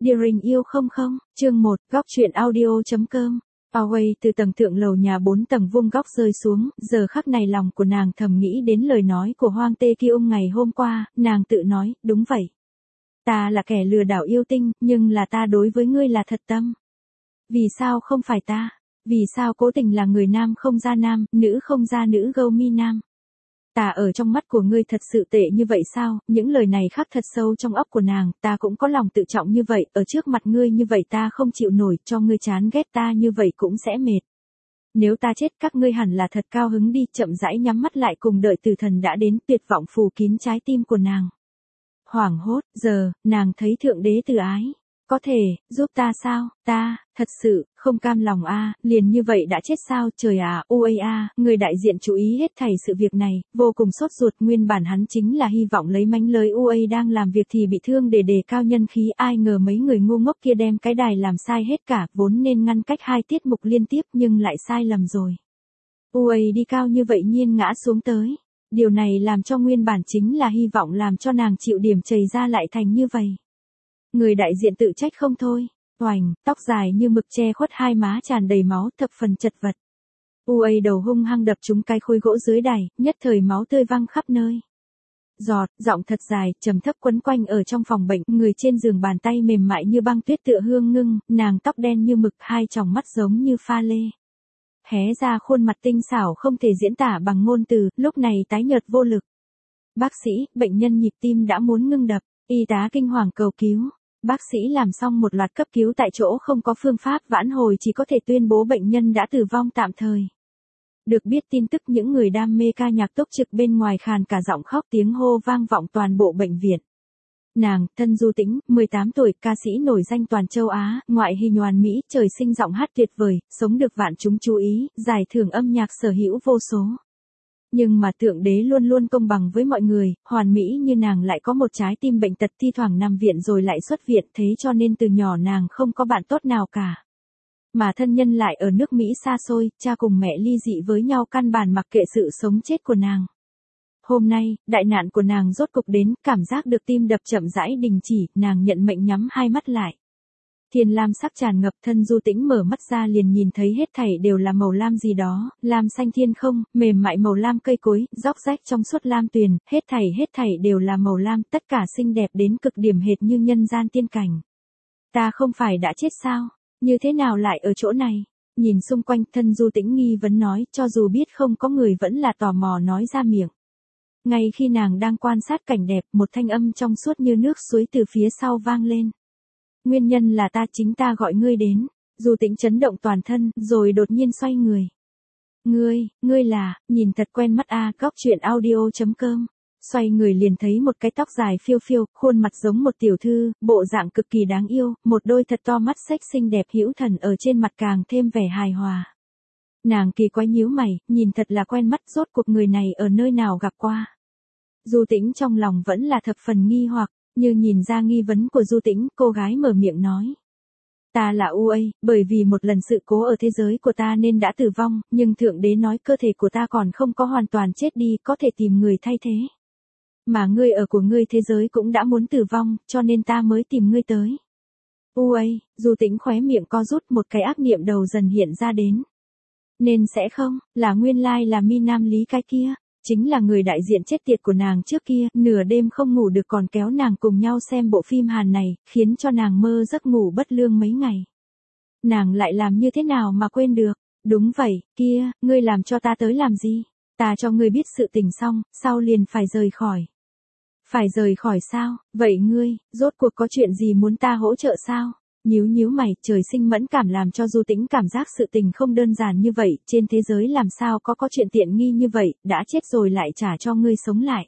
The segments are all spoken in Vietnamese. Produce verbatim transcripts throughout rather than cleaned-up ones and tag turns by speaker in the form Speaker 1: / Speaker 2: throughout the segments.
Speaker 1: Deering yêu không không, chương một, góc truyện audio.com. Away từ tầng thượng lầu nhà bốn tầng vuông góc rơi xuống, giờ khắc này lòng của nàng thầm nghĩ đến lời nói của Hoang Tê Kiêu ngày hôm qua, nàng tự nói, đúng vậy. Ta là kẻ lừa đảo yêu tinh, nhưng là ta đối với ngươi là thật tâm. Vì sao không phải ta? Vì sao cố tình là người nam không ra nam, nữ không ra nữ gâu mi nam? Ta ở trong mắt của ngươi thật sự tệ như vậy sao? Những lời này khắc thật sâu trong óc của nàng, ta cũng có lòng tự trọng như vậy, ở trước mặt ngươi như vậy ta không chịu nổi, cho ngươi chán ghét ta như vậy cũng sẽ mệt. Nếu ta chết các ngươi hẳn là thật cao hứng đi, chậm rãi nhắm mắt lại cùng đợi tử thần đã đến, tuyệt vọng phủ kín trái tim của nàng. Hoảng hốt, giờ, nàng thấy thượng đế từ ái. Có thể, giúp ta sao, ta, thật sự, không cam lòng a à, liền như vậy đã chết sao, trời à, ui a, người đại diện chú ý hết thảy sự việc này, vô cùng sốt ruột, nguyên bản hắn chính là hy vọng lấy mánh lới ui đang làm việc thì bị thương để đề cao nhân khí, ai ngờ mấy người ngu ngốc kia đem cái đài làm sai hết cả, vốn nên ngăn cách hai tiết mục liên tiếp nhưng lại sai lầm rồi. Ui đi cao như vậy nhiên ngã xuống tới, điều này làm cho nguyên bản chính là hy vọng làm cho nàng chịu điểm chầy ra lại thành như vậy. Người đại diện tự trách không thôi, oành, tóc dài như mực che khuất hai má tràn đầy máu, thập phần chật vật. Ui đầu hung hăng đập trúng cái khối gỗ dưới đài, nhất thời máu tươi văng khắp nơi. Giọt, giọng thật dài, trầm thấp quấn quanh ở trong phòng bệnh, người trên giường bàn tay mềm mại như băng tuyết tựa hương ngưng, nàng tóc đen như mực, hai tròng mắt giống như pha lê. Hé ra khuôn mặt tinh xảo không thể diễn tả bằng ngôn từ, lúc này tái nhợt vô lực. Bác sĩ, bệnh nhân nhịp tim đã muốn ngưng đập, y tá kinh hoàng cầu cứu. Bác sĩ làm xong một loạt cấp cứu tại chỗ không có phương pháp vãn hồi, chỉ có thể tuyên bố bệnh nhân đã tử vong tạm thời. Được biết tin tức, những người đam mê ca nhạc túc trực bên ngoài khàn cả giọng khóc, tiếng hô vang vọng toàn bộ bệnh viện. Nàng, Thân Du Tĩnh, mười tám tuổi, ca sĩ nổi danh toàn châu Á, ngoại hình hoàn mỹ, trời sinh giọng hát tuyệt vời, sống được vạn chúng chú ý, giải thưởng âm nhạc sở hữu vô số. Nhưng mà thượng đế luôn luôn công bằng với mọi người, hoàn mỹ như nàng lại có một trái tim bệnh tật, thi thoảng nằm viện rồi lại xuất viện, thế cho nên từ nhỏ nàng không có bạn tốt nào cả. Mà thân nhân lại ở nước Mỹ xa xôi, cha cùng mẹ ly dị với nhau, căn bản mặc kệ sự sống chết của nàng. Hôm nay, đại nạn của nàng rốt cục đến, cảm giác được tim đập chậm rãi đình chỉ, nàng nhận mệnh nhắm hai mắt lại. Thiên lam sắc tràn ngập, Thân Du Tĩnh mở mắt ra liền nhìn thấy hết thảy đều là màu lam gì đó, lam xanh thiên không, mềm mại màu lam cây cối, róc rách trong suốt lam tuyền, hết thảy hết thảy đều là màu lam, tất cả xinh đẹp đến cực điểm hệt như nhân gian tiên cảnh. Ta không phải đã chết sao? Như thế nào lại ở chỗ này? Nhìn xung quanh, Thân Du Tĩnh nghi vấn nói, cho dù biết không có người vẫn là tò mò nói ra miệng. Ngay khi nàng đang quan sát cảnh đẹp, một thanh âm trong suốt như nước suối từ phía sau vang lên. Nguyên nhân là ta, chính ta gọi ngươi đến. Du Tĩnh chấn động toàn thân, rồi đột nhiên xoay người. Ngươi, ngươi là, nhìn thật quen mắt a à, góc truyện audio.com. Xoay người liền thấy một cái tóc dài phiêu phiêu, khuôn mặt giống một tiểu thư, bộ dạng cực kỳ đáng yêu, một đôi thật to mắt xếch xinh đẹp hữu thần ở trên mặt càng thêm vẻ hài hòa. Nàng kỳ quái nhíu mày, nhìn thật là quen mắt, rốt cuộc người này ở nơi nào gặp qua. Du Tĩnh trong lòng vẫn là thập phần nghi hoặc. Như nhìn ra nghi vấn của Du Tĩnh, cô gái mở miệng nói. Ta là u a, bởi vì một lần sự cố ở thế giới của ta nên đã tử vong, nhưng thượng đế nói cơ thể của ta còn không có hoàn toàn chết đi, có thể tìm người thay thế. Mà ngươi ở của ngươi thế giới cũng đã muốn tử vong, cho nên ta mới tìm ngươi tới. u a, Du Tĩnh khóe miệng co rút, một cái ác niệm đầu dần hiện ra đến. Nên sẽ không, là nguyên lai là Mi Nam Lý cái kia. Chính là người đại diện chết tiệt của nàng trước kia, nửa đêm không ngủ được còn kéo nàng cùng nhau xem bộ phim Hàn này, khiến cho nàng mơ giấc ngủ bất lương mấy ngày. Nàng lại làm như thế nào mà quên được? Đúng vậy, kia, ngươi làm cho ta tới làm gì? Ta cho ngươi biết sự tình xong, sau liền phải rời khỏi. Phải rời khỏi sao? Vậy ngươi, rốt cuộc có chuyện gì muốn ta hỗ trợ sao? Nhíu nhíu mày, trời sinh mẫn cảm làm cho Du Tĩnh cảm giác sự tình không đơn giản như vậy, trên thế giới làm sao có có chuyện tiện nghi như vậy, đã chết rồi lại trả cho ngươi sống lại.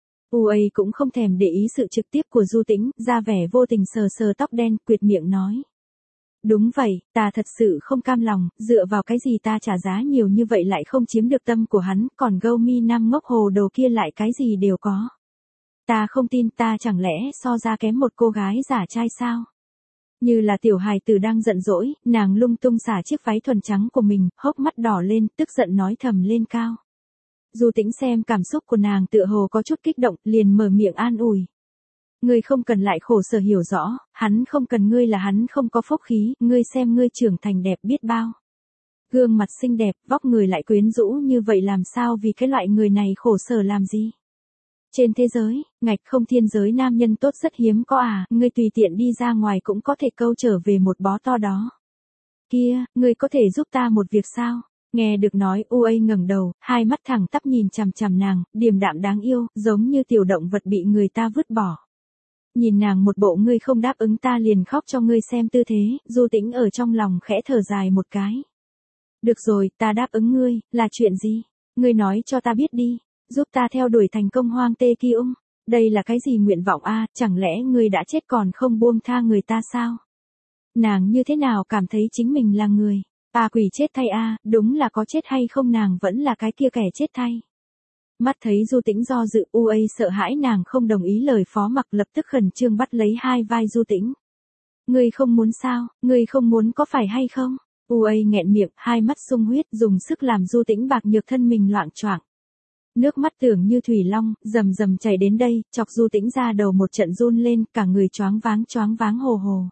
Speaker 1: u a cũng không thèm để ý sự trực tiếp của Du Tĩnh, ra vẻ vô tình sờ sờ tóc đen, quyệt miệng nói. Đúng vậy, ta thật sự không cam lòng, dựa vào cái gì ta trả giá nhiều như vậy lại không chiếm được tâm của hắn, còn gâu mi nam ngốc hồ đồ kia lại cái gì đều có. Ta không tin, ta chẳng lẽ so ra kém một cô gái giả trai sao? Như là tiểu hài tử đang giận dỗi, nàng lung tung xả chiếc váy thuần trắng của mình, hốc mắt đỏ lên, tức giận nói thầm lên cao. Du Tĩnh xem cảm xúc của nàng tựa hồ có chút kích động, liền mở miệng an ủi. Ngươi không cần lại khổ sở hiểu rõ, hắn không cần ngươi là hắn không có phúc khí, ngươi xem ngươi trưởng thành đẹp biết bao. Gương mặt xinh đẹp, vóc người lại quyến rũ như vậy làm sao vì cái loại người này khổ sở làm gì? Trên thế giới, ngạch không thiên giới nam nhân tốt rất hiếm có à, ngươi tùy tiện đi ra ngoài cũng có thể câu trở về một bó to đó. Kia, ngươi có thể giúp ta một việc sao? Nghe được nói, u a ngẩng đầu, hai mắt thẳng tắp nhìn chằm chằm nàng, điềm đạm đáng yêu, giống như tiểu động vật bị người ta vứt bỏ. Nhìn nàng một bộ ngươi không đáp ứng ta liền khóc cho ngươi xem tư thế, Du Tĩnh ở trong lòng khẽ thở dài một cái. Được rồi, ta đáp ứng ngươi, là chuyện gì? Ngươi nói cho ta biết đi, giúp ta theo đuổi thành công Hoang Tê Kiung. Đây là cái gì nguyện vọng a? Chẳng lẽ ngươi đã chết còn không buông tha người ta sao? Nàng như thế nào cảm thấy chính mình là người? À quỷ chết thay a, đúng là có chết hay không nàng vẫn là cái kia kẻ chết thay. Mắt thấy Du Tĩnh do dự, u a sợ hãi nàng không đồng ý lời phó mặc lập tức khẩn trương bắt lấy hai vai Du Tĩnh. Ngươi không muốn sao, ngươi không muốn có phải hay không? u a nghẹn miệng, hai mắt sung huyết dùng sức làm Du Tĩnh bạc nhược thân mình loạng choạng. Nước mắt tưởng như thủy long, rầm rầm chảy đến đây, chọc Du Tĩnh ra đầu một trận run lên, cả người choáng váng choáng váng hồ hồ.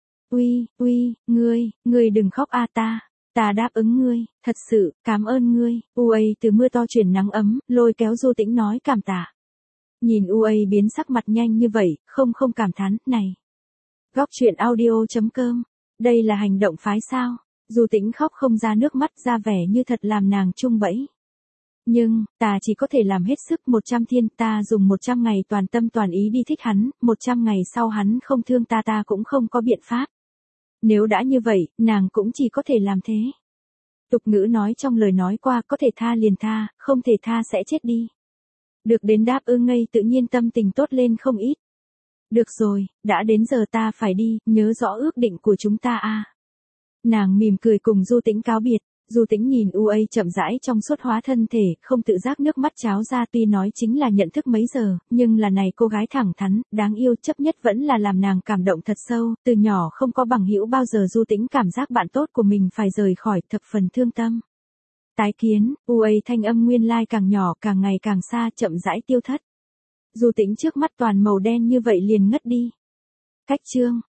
Speaker 1: Uy, uy, ngươi, ngươi đừng khóc a ta. Ta đáp ứng ngươi, thật sự, cảm ơn ngươi. u a từ mưa to chuyển nắng ấm, lôi kéo Du Tĩnh nói cảm tạ. Nhìn u a biến sắc mặt nhanh như vậy, không không cảm thán, này. Góc truyện audio chấm com, đây là hành động phái sao? Du Tĩnh khóc không ra nước mắt ra vẻ như thật làm nàng chung bẫy. Nhưng, ta chỉ có thể làm hết sức một trăm thiên, ta dùng một trăm ngày toàn tâm toàn ý đi thích hắn, một trăm ngày sau hắn không thương ta ta cũng không có biện pháp. Nếu đã như vậy, nàng cũng chỉ có thể làm thế. Tục ngữ nói trong lời nói qua có thể tha liền tha, không thể tha sẽ chết đi. Được đến đáp ư ngây tự nhiên tâm tình tốt lên không ít. Được rồi, đã đến giờ ta phải đi, nhớ rõ ước định của chúng ta a. Nàng mỉm cười cùng Du Tĩnh cáo biệt. Du Tĩnh nhìn u a chậm rãi trong suốt hóa thân thể, không tự giác nước mắt tráo ra tuy nói chính là nhận thức mấy giờ, nhưng là này cô gái thẳng thắn, đáng yêu chấp nhất vẫn là làm nàng cảm động thật sâu, từ nhỏ không có bằng hữu bao giờ Du Tĩnh cảm giác bạn tốt của mình phải rời khỏi thập phần thương tâm. Tái kiến, u a thanh âm nguyên lai càng nhỏ càng ngày càng xa chậm rãi tiêu thất. Du Tĩnh trước mắt toàn màu đen như vậy liền ngất đi. Cách chương.